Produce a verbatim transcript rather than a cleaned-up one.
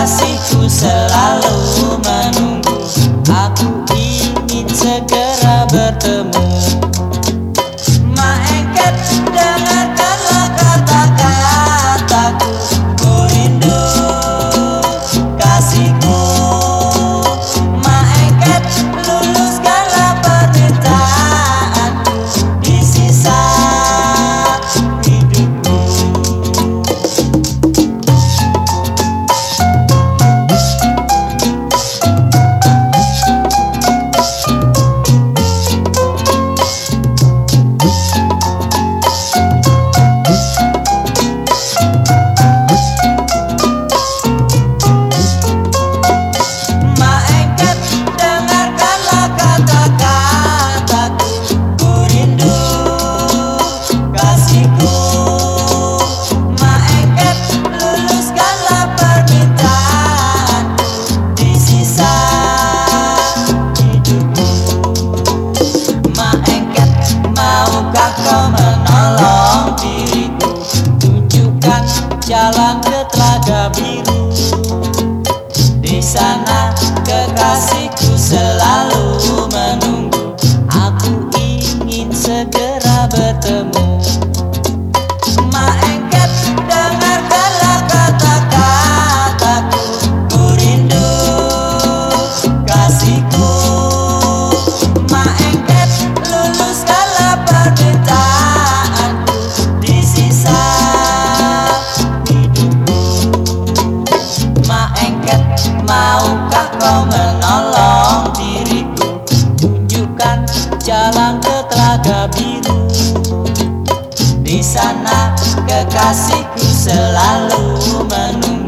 kekasihku selalu menunggu. Aku ingin segera bertemu. Maengket, dengarkanlah kata-kataku. Ku rindu kasihku. Maengket, luluskanlah permintaanku di sisa hidupku. Kau menolong diriku, tunjukkan jalan ke Telaga Biru. Di sana kekasihku selalu menunggu. Aku ingin segera bertemu. Maengket, dengarkanlah kata-kataku. Ku rindu kasihku. Maengket, luluskanlah permintaanku di sisa hidupku. Maengket, maukah kau menolong diriku, tunjukkan jalan ke Telaga Biru. Di sana kekasihku selalu menunggu.